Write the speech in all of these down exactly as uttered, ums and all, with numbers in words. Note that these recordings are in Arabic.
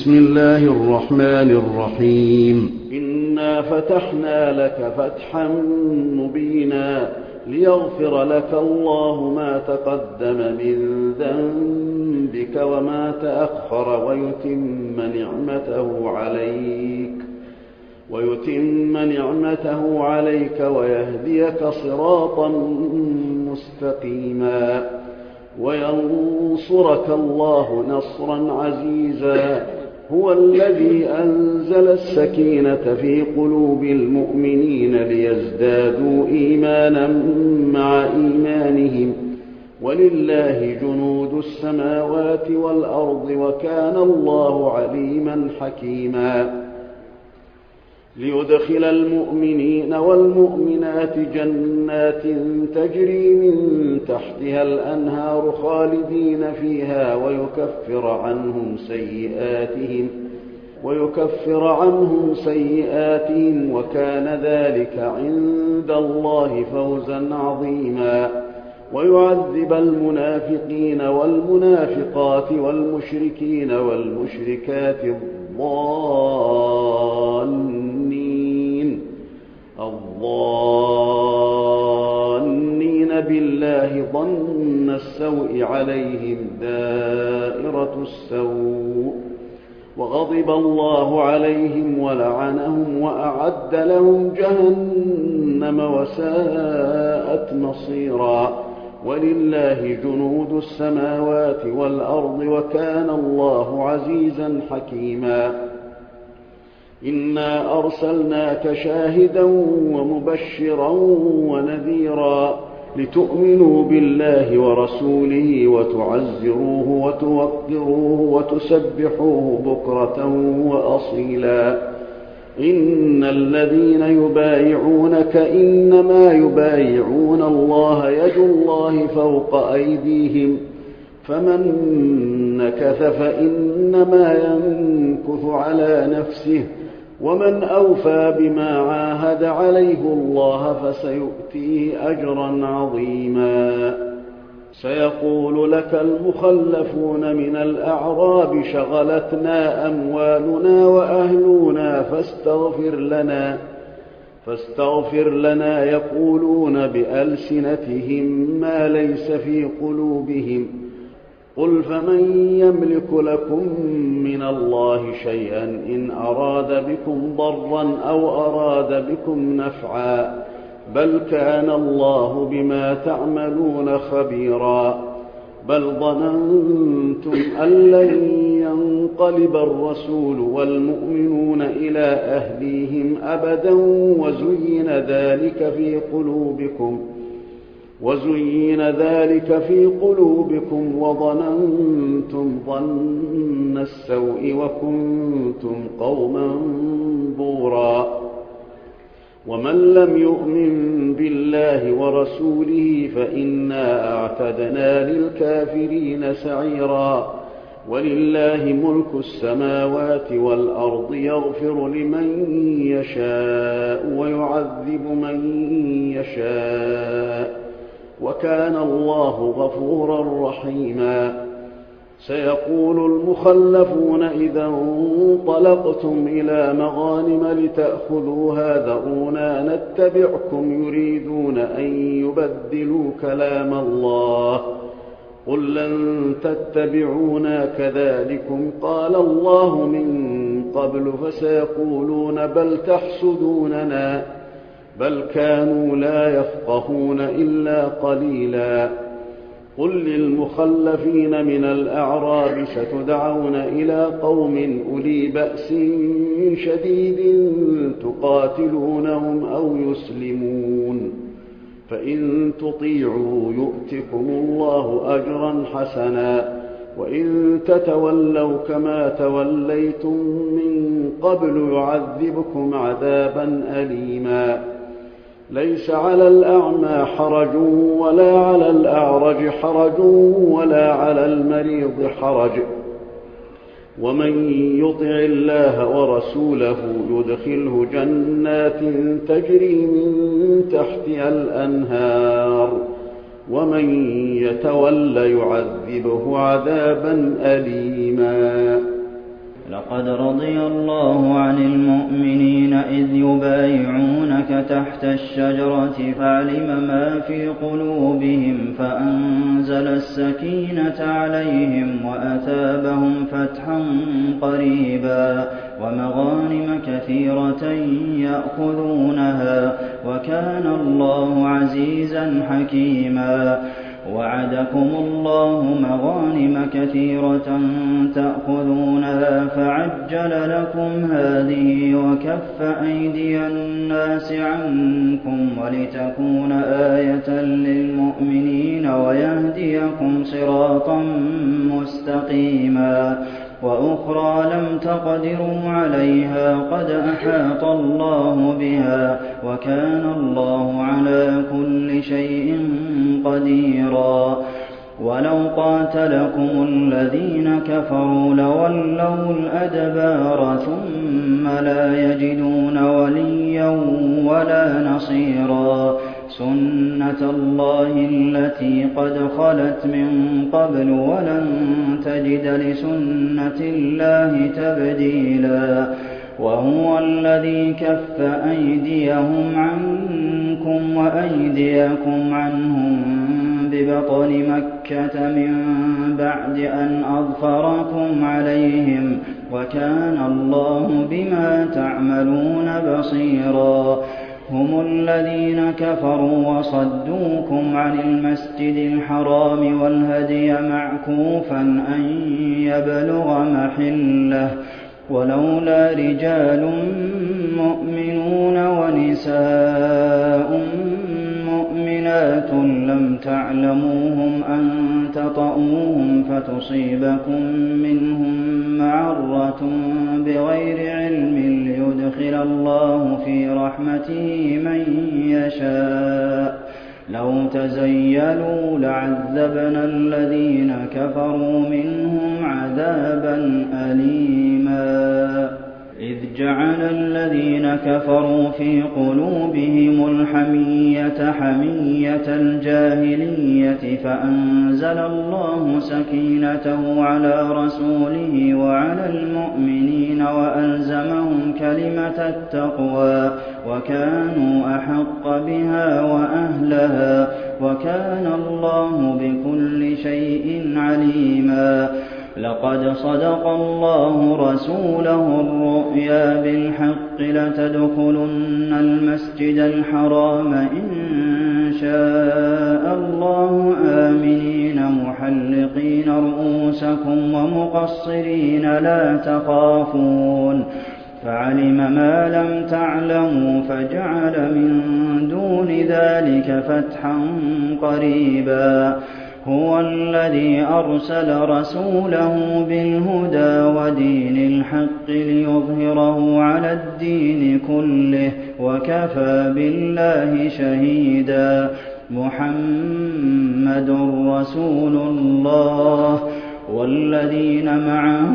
بسم الله الرحمن الرحيم إنا فتحنا لك فتحا مبينا ليغفر لك الله ما تقدم من ذنبك وما تأخر ويتم نعمته عليك ويتم نعمته عليك ويهديك صراطا مستقيما وينصرك الله نصرا عزيزا هو الذي أنزل السكينة في قلوب المؤمنين ليزدادوا إيمانا مع إيمانهم ولله جنود السماوات والأرض وكان الله عليما حكيما ليدخل المؤمنين والمؤمنات جنات تجري من تحتها الأنهار خالدين فيها ويكفر عنهم سيئاتهم ويكفر عنهم سيئاتهم وكان ذلك عند الله فوزا عظيما ويعذب المنافقين والمنافقات والمشركين والمشركات الظانين الظانين بالله ظن السوء عليهم دائرة السوء وغضب الله عليهم ولعنهم وأعد لهم جهنم وساءت مصيرا ولله جنود السماوات والأرض وكان الله عزيزا حكيما إنا أرسلناك شاهدا ومبشرا ونذيرا لتؤمنوا بالله ورسوله وتعزروه وتوقروه وتسبحوه بكرة وأصيلا إن الذين يبايعونك إنما يبايعون الله يد الله فوق أيديهم فمن نكث فإنما ينكث على نفسه ومن أوفى بما عاهد عليه الله فسيؤتيه أجرا عظيما سيقول لك المخلفون من الأعراب شغلتنا أموالنا وأهلنا فاستغفر لنا فاستغفر لنا يقولون بألسنتهم ما ليس في قلوبهم قل فمن يملك لكم من الله شيئا إن أراد بكم ضرا أو أراد بكم نفعا بل كان الله بما تعملون خبيرا بل ظننتم أن لن ينقلب الرسول والمؤمنون إلى أهليهم أبدا وزين ذلك في قلوبكم وزين ذلك في قلوبكم وظننتم ظن السوء وكنتم قوما بورا ومن لم يؤمن بالله ورسوله فإنا أعتدنا للكافرين سعيرا ولله ملك السماوات والأرض يغفر لمن يشاء ويعذب من يشاء وكان الله غفورا رحيما سيقول المخلفون إذا انطلقتم إلى مغانم لتأخذوها ذرونا نتبعكم يريدون أن يبدلوا كلام الله قل لن تتبعونا كذلكم قال الله من قبل فسيقولون بل تحسدوننا بل كانوا لا يفقهون إلا قليلا قل للمخلفين من الأعراب ستدعون إلى قوم أولي بأس شديد تقاتلونهم أو يسلمون فإن تطيعوا يؤتكم الله أجرا حسنا وإن تتولوا كما توليتم من قبل يعذبكم عذابا أليما ليس على الأعمى حرج ولا على الأعرج حرج ولا على المريض حرج ومن يطع الله ورسوله يدخله جنات تجري من تحتها الأنهار ومن يتول يعذبه عذابا أليما لقد رضي الله عن المؤمنين إذ يبايعونك تحت الشجرة فعلم ما في قلوبهم فأنزل السكينة عليهم وأثابهم فتحا قريبا ومغانم كثيرة يأخذونها وكان الله عزيزا حكيما وعدكم الله مغانم كثيرة تأخذونها فعجل لكم هذه وكف أيدي الناس عنكم ولتكون آية للمؤمنين ويهديكم صراطا مستقيما وأخرى لم تقدروا عليها قد أحاط الله بها وكان الله على كل شيء قديرا ولو قاتلكم الذين كفروا لولوا الأدبار ثم لا يجدون وليا ولا نصيرا سنة الله التي قد خلت من قبل ولن تجد لسنة الله تبديلا وهو الذي كف أيديهم عنكم وأيديكم عنهم ببطن مكة من بعد أن أظفركم عليهم وكان الله بما تعملون بصيرا هم الذين كفروا وصدوكم عن المسجد الحرام والهدي معكوفا أن يبلغ محله ولولا رجال مؤمنون ونساء مؤمنات لم تعلموهم أن تطؤوهم فتصيبكم منهم معرة بغير علم ليدخل الله في رحمته من يشاء لو تزيلوا لعذبنا الذين كفروا منهم عذابا أليما إذ جعل الذين كفروا في قلوبهم الحمية حمية الجاهلية فأنزل الله سكينته على رسوله وعلى المؤمنين وألزمهم كلمة التقوى وكانوا أحق بها وأهلها وكان الله بكل شيء عليما لقد صدق الله رسوله الرؤيا بالحق لتدخلن المسجد الحرام إن شاء الله آمنين محلقين رؤوسكم ومقصرين لا تخافون فعلم ما لم تعلموا فجعل من دون ذلك فتحا قريبا هو الذي أرسل رسوله بالهدى ودين الحق ليظهره على الدين كله وكفى بالله شهيدا محمد رسول الله والذين معه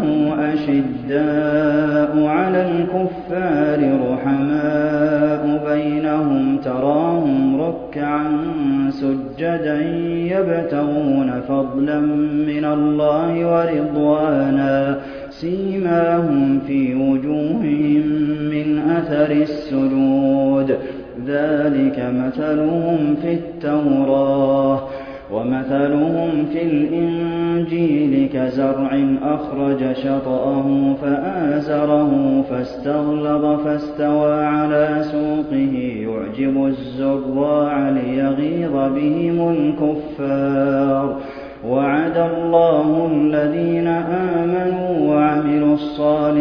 أشداء على الكفار رحماء بينهم تراهم ركعا سجدا يبتغون فضلا من الله ورضوانا سيماهم في وجوههم من أثر السجود ذلك مثلهم في التوراة ومثلهم في الإنجيل كزرع أخرج شطأه فآزره فاستغلظ فاستوى على سوقه يعجب الزراع ليغيظ بهم الكفار وعد الله الذين آمنوا وعملوا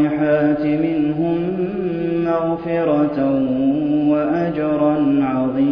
الصالحات منهم مغفرة وأجرا عظيما